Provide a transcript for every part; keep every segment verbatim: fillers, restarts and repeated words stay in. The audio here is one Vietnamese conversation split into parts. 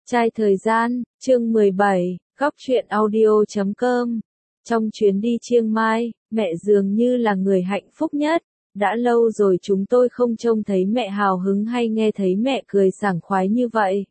Trai thời gian, chương mười bảy, góc truyện audio chấm com. Trong chuyến đi Chiang Mai, mẹ dường như là người hạnh phúc nhất. Đã lâu rồi chúng tôi không trông thấy mẹ hào hứng hay nghe thấy mẹ cười sảng khoái như vậy.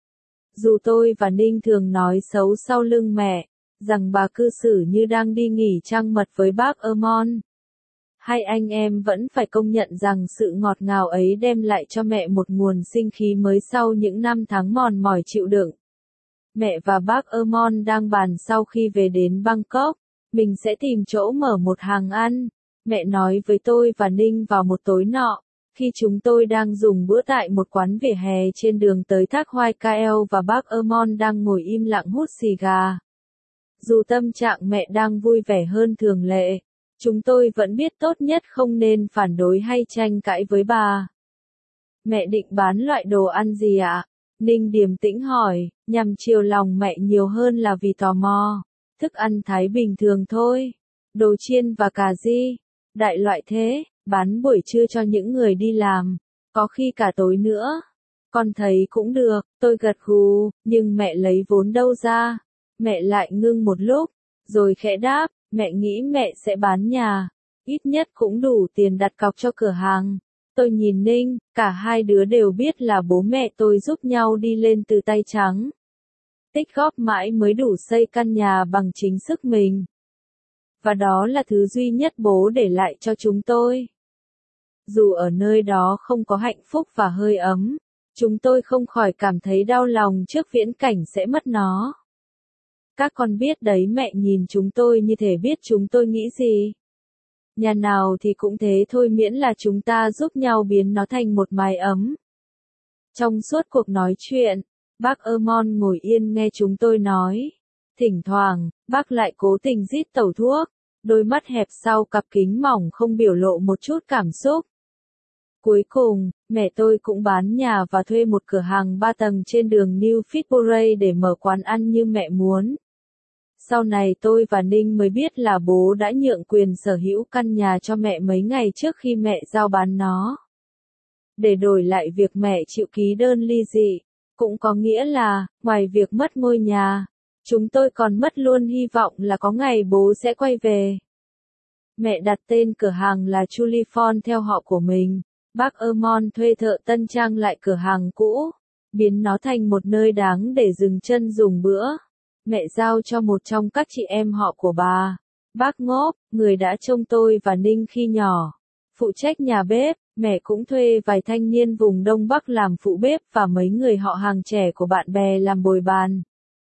Dù tôi và Ninh thường nói xấu sau lưng mẹ, rằng bà cư xử như đang đi nghỉ trăng mật với bác Ermon. Hai anh em vẫn phải công nhận rằng sự ngọt ngào ấy đem lại cho mẹ một nguồn sinh khí mới sau những năm tháng mòn mỏi chịu đựng. Mẹ và bác Ermon đang bàn sau khi về đến Bangkok, mình sẽ tìm chỗ mở một hàng ăn. Mẹ nói với tôi và Ninh vào một tối nọ, khi chúng tôi đang dùng bữa tại một quán vỉa hè trên đường tới thác Hoa Keo và bác Ermon đang ngồi im lặng hút xì gà. Dù tâm trạng mẹ đang vui vẻ hơn thường lệ, chúng tôi vẫn biết tốt nhất không nên phản đối hay tranh cãi với bà. Mẹ định bán loại đồ ăn gì ạ? Ninh điềm tĩnh hỏi, nhằm chiều lòng mẹ nhiều hơn là vì tò mò. Thức ăn Thái bình thường thôi. Đồ chiên và cà ri. Đại loại thế, bán buổi trưa cho những người đi làm. Có khi cả tối nữa. Con thấy cũng được, tôi gật gù, nhưng mẹ lấy vốn đâu ra? Mẹ lại ngưng một lúc, rồi khẽ đáp, mẹ nghĩ mẹ sẽ bán nhà. Ít nhất cũng đủ tiền đặt cọc cho cửa hàng. Tôi nhìn Ninh, cả hai đứa đều biết là bố mẹ tôi giúp nhau đi lên từ tay trắng. Tích góp mãi mới đủ xây căn nhà bằng chính sức mình. Và đó là thứ duy nhất bố để lại cho chúng tôi. Dù ở nơi đó không có hạnh phúc và hơi ấm, chúng tôi không khỏi cảm thấy đau lòng trước viễn cảnh sẽ mất nó. Các con biết đấy, mẹ nhìn chúng tôi như thể biết chúng tôi nghĩ gì. Nhà nào thì cũng thế thôi, miễn là chúng ta giúp nhau biến nó thành một mái ấm. Trong suốt cuộc nói chuyện, bác Ermon ngồi yên nghe chúng tôi nói. Thỉnh thoảng, bác lại cố tình rít tẩu thuốc, đôi mắt hẹp sau cặp kính mỏng không biểu lộ một chút cảm xúc. Cuối cùng, mẹ tôi cũng bán nhà và thuê một cửa hàng ba tầng trên đường New Fitbury để mở quán ăn như mẹ muốn. Sau này tôi và Ninh mới biết là bố đã nhượng quyền sở hữu căn nhà cho mẹ mấy ngày trước khi mẹ giao bán nó. Để đổi lại việc mẹ chịu ký đơn ly dị, cũng có nghĩa là, ngoài việc mất ngôi nhà, chúng tôi còn mất luôn hy vọng là có ngày bố sẽ quay về. Mẹ đặt tên cửa hàng là Chulifon theo họ của mình. Bác Ermon thuê thợ tân trang lại cửa hàng cũ, biến nó thành một nơi đáng để dừng chân dùng bữa. Mẹ giao cho một trong các chị em họ của bà, bác Ngốp, người đã trông tôi và Ninh khi nhỏ, phụ trách nhà bếp. Mẹ cũng thuê vài thanh niên vùng Đông Bắc làm phụ bếp và mấy người họ hàng trẻ của bạn bè làm bồi bàn.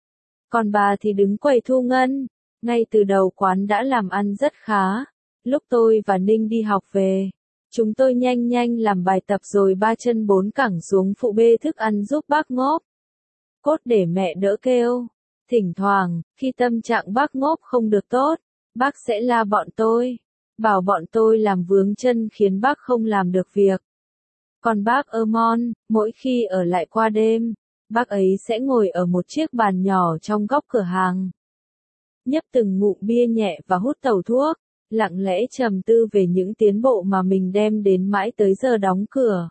Còn bà thì đứng quầy thu ngân. Ngay từ đầu quán đã làm ăn rất khá. Lúc tôi và Ninh đi học về, chúng tôi nhanh nhanh làm bài tập rồi ba chân bốn cẳng xuống phụ bê thức ăn giúp bác Ngốp. Cốt để mẹ đỡ kêu. Thỉnh thoảng, khi tâm trạng bác Ngốp không được tốt, bác sẽ la bọn tôi, bảo bọn tôi làm vướng chân khiến bác không làm được việc. Còn bác Ermon, mỗi khi ở lại qua đêm, bác ấy sẽ ngồi ở một chiếc bàn nhỏ trong góc cửa hàng, nhấp từng ngụm bia nhẹ và hút tẩu thuốc, lặng lẽ trầm tư về những tiến bộ mà mình đem đến mãi tới giờ đóng cửa.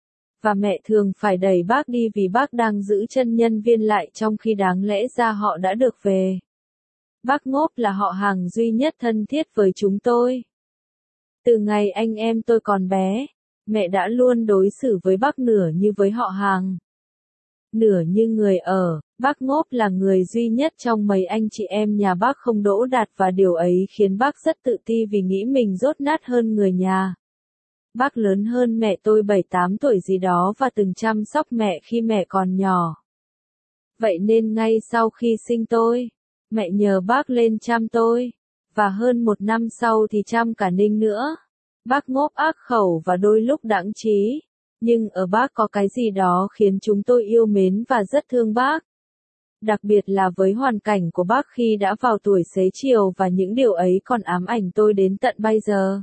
Và mẹ thường phải đẩy bác đi vì bác đang giữ chân nhân viên lại trong khi đáng lẽ ra họ đã được về. Bác Ngốp là họ hàng duy nhất thân thiết với chúng tôi. Từ ngày anh em tôi còn bé, mẹ đã luôn đối xử với bác nửa như với họ hàng, nửa như người ở. Bác Ngốp là người duy nhất trong mấy anh chị em nhà bác không đỗ đạt và điều ấy khiến bác rất tự ti vì nghĩ mình dốt nát hơn người nhà. Bác lớn hơn mẹ tôi bảy tám tuổi gì đó và từng chăm sóc mẹ khi mẹ còn nhỏ. Vậy nên ngay sau khi sinh tôi, mẹ nhờ bác lên chăm tôi, và hơn một năm sau thì chăm cả Ninh nữa. Bác Ngốp ác khẩu và đôi lúc đãng trí, nhưng ở bác có cái gì đó khiến chúng tôi yêu mến và rất thương bác. Đặc biệt là với hoàn cảnh của bác khi đã vào tuổi xế chiều và những điều ấy còn ám ảnh tôi đến tận bây giờ.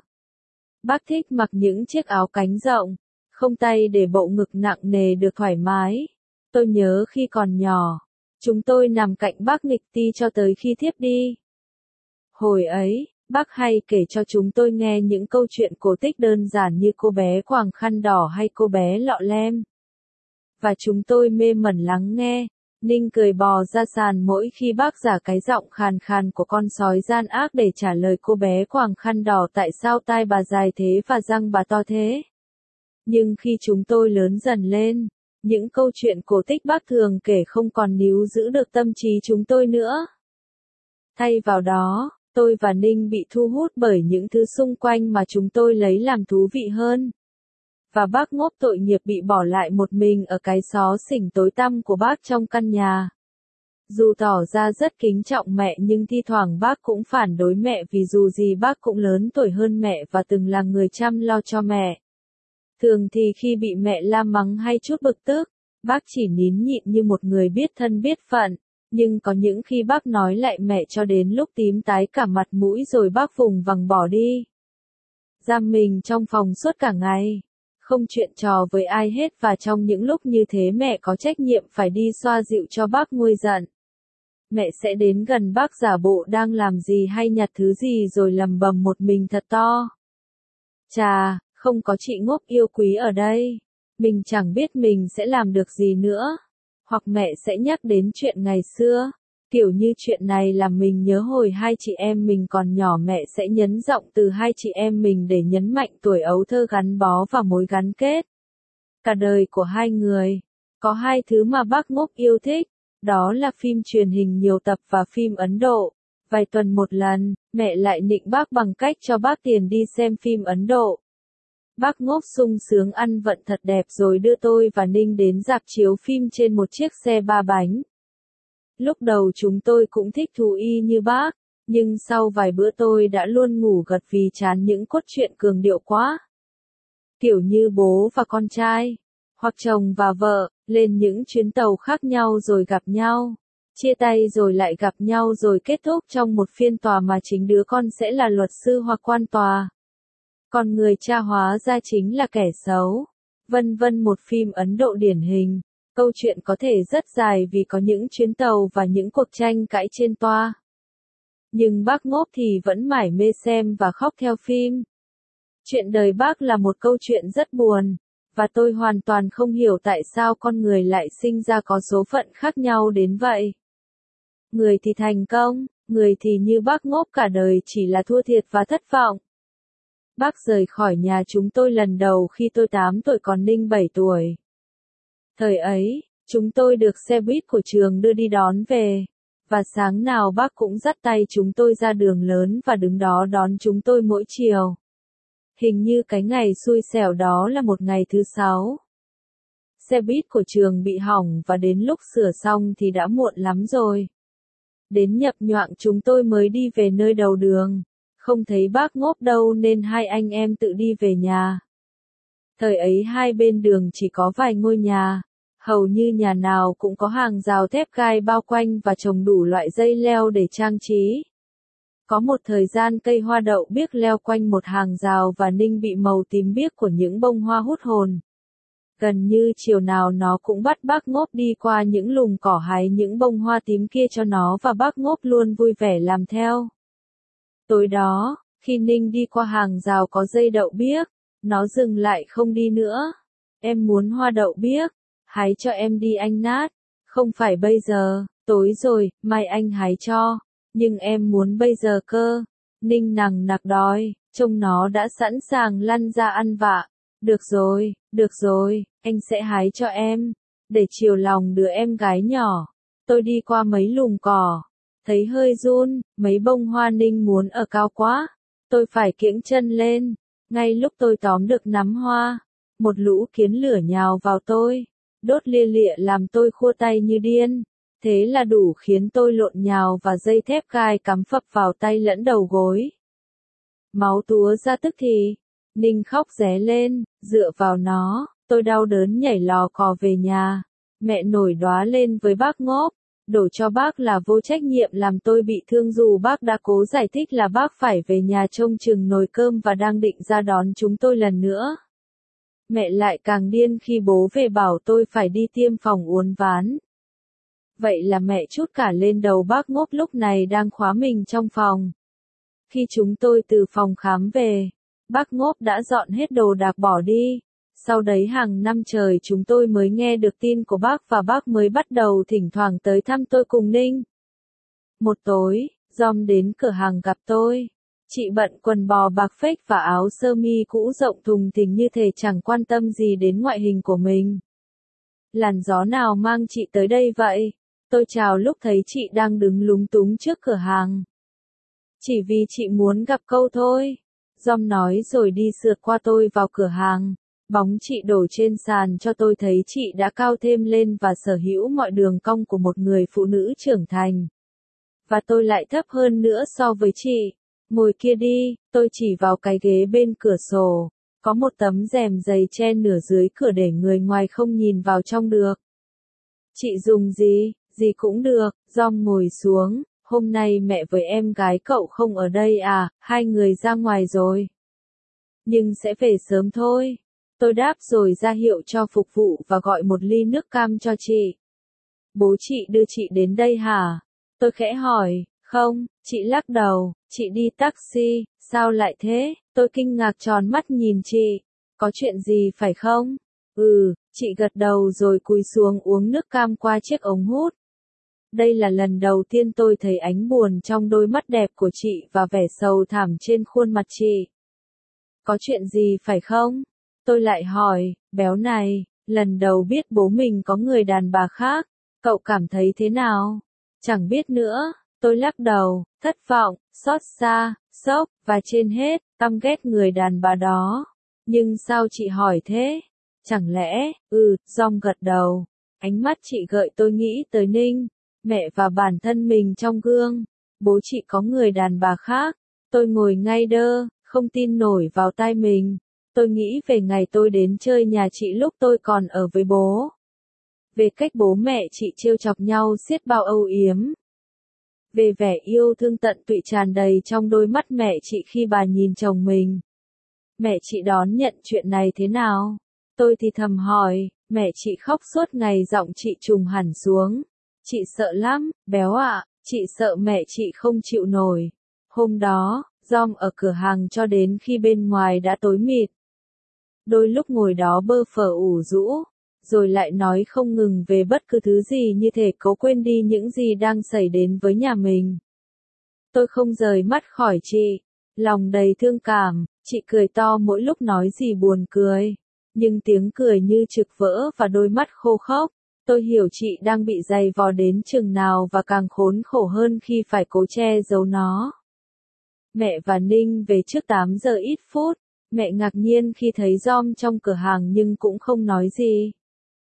Bác thích mặc những chiếc áo cánh rộng, không tay để bộ ngực nặng nề được thoải mái. Tôi nhớ khi còn nhỏ, chúng tôi nằm cạnh bác nghịch ti cho tới khi thiếp đi. Hồi ấy, bác hay kể cho chúng tôi nghe những câu chuyện cổ tích đơn giản như cô bé quàng khăn đỏ hay cô bé lọ lem. Và chúng tôi mê mẩn lắng nghe. Ninh cười bò ra sàn mỗi khi bác giả cái giọng khàn khàn của con sói gian ác để trả lời cô bé quàng khăn đỏ tại sao tai bà dài thế và răng bà to thế. Nhưng khi chúng tôi lớn dần lên, những câu chuyện cổ tích bác thường kể không còn níu giữ được tâm trí chúng tôi nữa. Thay vào đó, tôi và Ninh bị thu hút bởi những thứ xung quanh mà chúng tôi lấy làm thú vị hơn. Và bác ngốc tội nghiệp bị bỏ lại một mình ở cái xó xỉnh tối tăm của bác trong căn nhà. Dù tỏ ra rất kính trọng mẹ nhưng thi thoảng bác cũng phản đối mẹ vì dù gì bác cũng lớn tuổi hơn mẹ và từng là người chăm lo cho mẹ. Thường thì khi bị mẹ la mắng hay chút bực tức, bác chỉ nín nhịn như một người biết thân biết phận, nhưng có những khi bác nói lại mẹ cho đến lúc tím tái cả mặt mũi rồi bác vùng vằng bỏ đi. Giam mình trong phòng suốt cả ngày, không chuyện trò với ai hết và trong những lúc như thế mẹ có trách nhiệm phải đi xoa dịu cho bác nguôi giận. Mẹ sẽ đến gần bác giả bộ đang làm gì hay nhặt thứ gì rồi lầm bầm một mình thật to. Chà, không có chị ngốc yêu quý ở đây, mình chẳng biết mình sẽ làm được gì nữa. Hoặc mẹ sẽ nhắc đến chuyện ngày xưa, kiểu như chuyện này làm mình nhớ hồi hai chị em mình còn nhỏ, mẹ sẽ nhấn giọng từ hai chị em mình để nhấn mạnh tuổi ấu thơ gắn bó và mối gắn kết. Cả đời của hai người, có hai thứ mà bác ngốc yêu thích, đó là phim truyền hình nhiều tập và phim Ấn Độ. Vài tuần một lần, mẹ lại nịnh bác bằng cách cho bác tiền đi xem phim Ấn Độ. Bác ngốc sung sướng ăn vận thật đẹp rồi đưa tôi và Ninh đến rạp chiếu phim trên một chiếc xe ba bánh. Lúc đầu chúng tôi cũng thích thú y như bác, nhưng sau vài bữa tôi đã luôn ngủ gật vì chán những cốt truyện cường điệu quá. Kiểu như bố và con trai, hoặc chồng và vợ, lên những chuyến tàu khác nhau rồi gặp nhau, chia tay rồi lại gặp nhau rồi kết thúc trong một phiên tòa mà chính đứa con sẽ là luật sư hoặc quan tòa. Còn người cha hóa ra chính là kẻ xấu. Vân vân, một phim Ấn Độ điển hình. Câu chuyện có thể rất dài vì có những chuyến tàu và những cuộc tranh cãi trên toa. Nhưng bác ngốc thì vẫn mải mê xem và khóc theo phim. Chuyện đời bác là một câu chuyện rất buồn, và tôi hoàn toàn không hiểu tại sao con người lại sinh ra có số phận khác nhau đến vậy. Người thì thành công, người thì như bác ngốc cả đời chỉ là thua thiệt và thất vọng. Bác rời khỏi nhà chúng tôi lần đầu khi tôi tám tuổi còn Ninh bảy tuổi. Thời ấy, chúng tôi được xe buýt của trường đưa đi đón về, và sáng nào bác cũng dắt tay chúng tôi ra đường lớn và đứng đó đón chúng tôi mỗi chiều. Hình như cái ngày xui xẻo đó là một ngày thứ sáu. Xe buýt của trường bị hỏng và đến lúc sửa xong thì đã muộn lắm rồi. Đến nhập nhoạng chúng tôi mới đi về nơi đầu đường. Không thấy bác ngốc đâu nên hai anh em tự đi về nhà. Thời ấy hai bên đường chỉ có vài ngôi nhà, hầu như nhà nào cũng có hàng rào thép gai bao quanh và trồng đủ loại dây leo để trang trí. Có một thời gian cây hoa đậu biếc leo quanh một hàng rào và Ninh bị màu tím biếc của những bông hoa hút hồn. Gần như chiều nào nó cũng bắt bác ngốc đi qua những lùm cỏ hái những bông hoa tím kia cho nó và bác ngốc luôn vui vẻ làm theo. Tối đó, khi Ninh đi qua hàng rào có dây đậu biếc, nó dừng lại không đi nữa. Em muốn hoa đậu biếc, hái cho em đi anh Nát. Không phải bây giờ, tối rồi, mai anh hái cho. Nhưng em muốn bây giờ cơ. Ninh nằng nặc đòi, trông nó đã sẵn sàng lăn ra ăn vạ. Được rồi, được rồi, anh sẽ hái cho em. Để chiều lòng đứa em gái nhỏ. Tôi đi qua mấy lùm cỏ. Thấy hơi run, mấy bông hoa Ninh muốn ở cao quá. Tôi phải kiễng chân lên. Ngay lúc tôi tóm được nắm hoa, một lũ kiến lửa nhào vào tôi. Đốt lia lịa làm tôi khua tay như điên. Thế là đủ khiến tôi lộn nhào và dây thép gai cắm phập vào tay lẫn đầu gối. Máu túa ra tức thì. Ninh khóc ré lên, dựa vào nó, tôi đau đớn nhảy lò cò về nhà. Mẹ nổi đoá lên với bác ngốc. Đổ cho bác là vô trách nhiệm làm tôi bị thương dù bác đã cố giải thích là bác phải về nhà trông chừng nồi cơm và đang định ra đón chúng tôi lần nữa. Mẹ lại càng điên khi bố về bảo tôi phải đi tiêm phòng uốn ván. Vậy là mẹ trút cả lên đầu bác ngốc lúc này đang khóa mình trong phòng. Khi chúng tôi từ phòng khám về, bác ngốc đã dọn hết đồ đạc bỏ đi. Sau đấy hàng năm trời chúng tôi mới nghe được tin của bác và bác mới bắt đầu thỉnh thoảng tới thăm tôi cùng Ninh. Một tối, Dom đến cửa hàng gặp tôi. Chị bận quần bò bạc phết và áo sơ mi cũ rộng thùng thình như thể chẳng quan tâm gì đến ngoại hình của mình. Làn gió nào mang chị tới đây vậy? Tôi chào lúc thấy chị đang đứng lúng túng trước cửa hàng. Chỉ vì chị muốn gặp câu thôi. Dom nói rồi đi sượt qua tôi vào cửa hàng. Bóng chị đổ trên sàn cho tôi thấy chị đã cao thêm lên và sở hữu mọi đường cong của một người phụ nữ trưởng thành. Và tôi lại thấp hơn nữa so với chị. Ngồi kia đi, tôi chỉ vào cái ghế bên cửa sổ. Có một tấm rèm dày che nửa dưới cửa để người ngoài không nhìn vào trong được. Chị dùng gì, gì cũng được, Dom ngồi xuống. Hôm nay mẹ với em gái cậu không ở đây à, hai người ra ngoài rồi. Nhưng sẽ về sớm thôi. Tôi đáp rồi ra hiệu cho phục vụ và gọi một ly nước cam cho chị. Bố chị đưa chị đến đây hả? Tôi khẽ hỏi, không, chị lắc đầu, chị đi taxi, sao lại thế? Tôi kinh ngạc tròn mắt nhìn chị, có chuyện gì phải không? Ừ, chị gật đầu rồi cúi xuống uống nước cam qua chiếc ống hút. Đây là lần đầu tiên tôi thấy ánh buồn trong đôi mắt đẹp của chị và vẻ sầu thảm trên khuôn mặt chị. Có chuyện gì phải không? Tôi lại hỏi, béo này, lần đầu biết bố mình có người đàn bà khác, cậu cảm thấy thế nào? Chẳng biết nữa, tôi lắc đầu, thất vọng, xót xa, sốc, và trên hết, căm ghét người đàn bà đó. Nhưng sao chị hỏi thế? Chẳng lẽ, ừ, Dom gật đầu. Ánh mắt chị gợi tôi nghĩ tới Ninh, mẹ và bản thân mình trong gương. Bố chị có người đàn bà khác. Tôi ngồi ngay đơ, không tin nổi vào tai mình. Tôi nghĩ về ngày tôi đến chơi nhà chị lúc tôi còn ở với bố. Về cách bố mẹ chị trêu chọc nhau xiết bao âu yếm. Về vẻ yêu thương tận tụy tràn đầy trong đôi mắt mẹ chị khi bà nhìn chồng mình. Mẹ chị đón nhận chuyện này thế nào? Tôi thì thầm hỏi, mẹ chị khóc suốt ngày, giọng chị trùng hẳn xuống. Chị sợ lắm, béo ạ, chị sợ mẹ chị không chịu nổi. Hôm đó, Dom ở cửa hàng cho đến khi bên ngoài đã tối mịt. Đôi lúc ngồi đó bơ phờ ủ rũ, rồi lại nói không ngừng về bất cứ thứ gì như thể cố quên đi những gì đang xảy đến với nhà mình. Tôi không rời mắt khỏi chị, lòng đầy thương cảm, chị cười to mỗi lúc nói gì buồn cười, nhưng tiếng cười như trực vỡ và đôi mắt khô khốc. Tôi hiểu chị đang bị dày vò đến chừng nào và càng khốn khổ hơn khi phải cố che giấu nó. Mẹ và Ninh về trước tám giờ ít phút. Mẹ ngạc nhiên khi thấy Dom trong cửa hàng nhưng cũng không nói gì.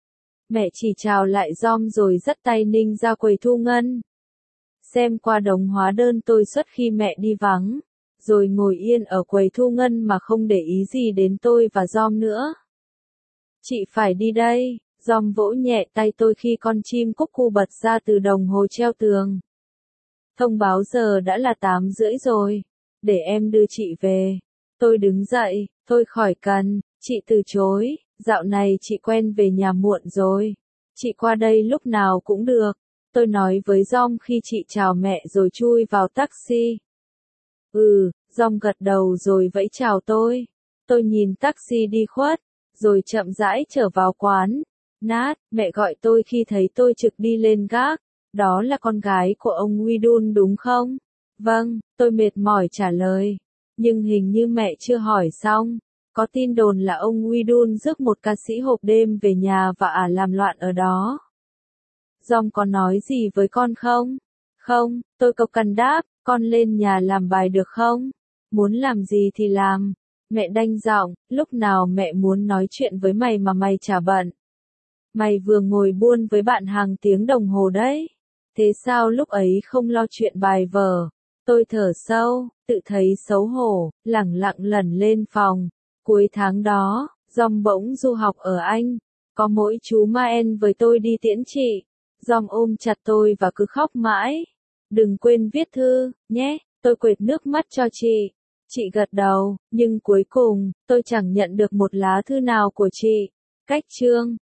Mẹ chỉ chào lại Dom rồi dắt tay Ninh ra quầy thu ngân. Xem qua đống hóa đơn tôi xuất khi mẹ đi vắng, rồi ngồi yên ở quầy thu ngân mà không để ý gì đến tôi và Dom nữa. Chị phải đi đây, Dom vỗ nhẹ tay tôi khi con chim cúc cu bật ra từ đồng hồ treo tường. Thông báo giờ đã là tám rưỡi rồi, để em đưa chị về. Tôi đứng dậy, thôi khỏi cần, chị từ chối, dạo này chị quen về nhà muộn rồi. Chị qua đây lúc nào cũng được. Tôi nói với Dom khi chị chào mẹ rồi chui vào taxi. Ừ, Dom gật đầu rồi vẫy chào tôi. Tôi nhìn taxi đi khuất, rồi chậm rãi trở vào quán. Nát, mẹ gọi tôi khi thấy tôi trực đi lên gác. Đó là con gái của ông Widun đúng không? Vâng, tôi mệt mỏi trả lời. Nhưng hình như mẹ chưa hỏi xong. Có tin đồn là ông Widun rước một ca sĩ hộp đêm về nhà và ả làm loạn ở đó. Dom có nói gì với con không? Không, tôi cộc cằn đáp, con lên nhà làm bài được không? Muốn làm gì thì làm. Mẹ đanh giọng, lúc nào mẹ muốn nói chuyện với mày mà mày chả bận. Mày vừa ngồi buôn với bạn hàng tiếng đồng hồ đấy. Thế sao lúc ấy không lo chuyện bài vở? Tôi thở sâu, tự thấy xấu hổ, lẳng lặng lẩn lên phòng. Cuối tháng đó, Dom bỗng du học ở Anh. Có mỗi chú Maen với tôi đi tiễn chị. Dom ôm chặt tôi và cứ khóc mãi. Đừng quên viết thư, nhé, tôi quệt nước mắt cho chị. Chị gật đầu, nhưng cuối cùng, tôi chẳng nhận được một lá thư nào của chị. Cách chương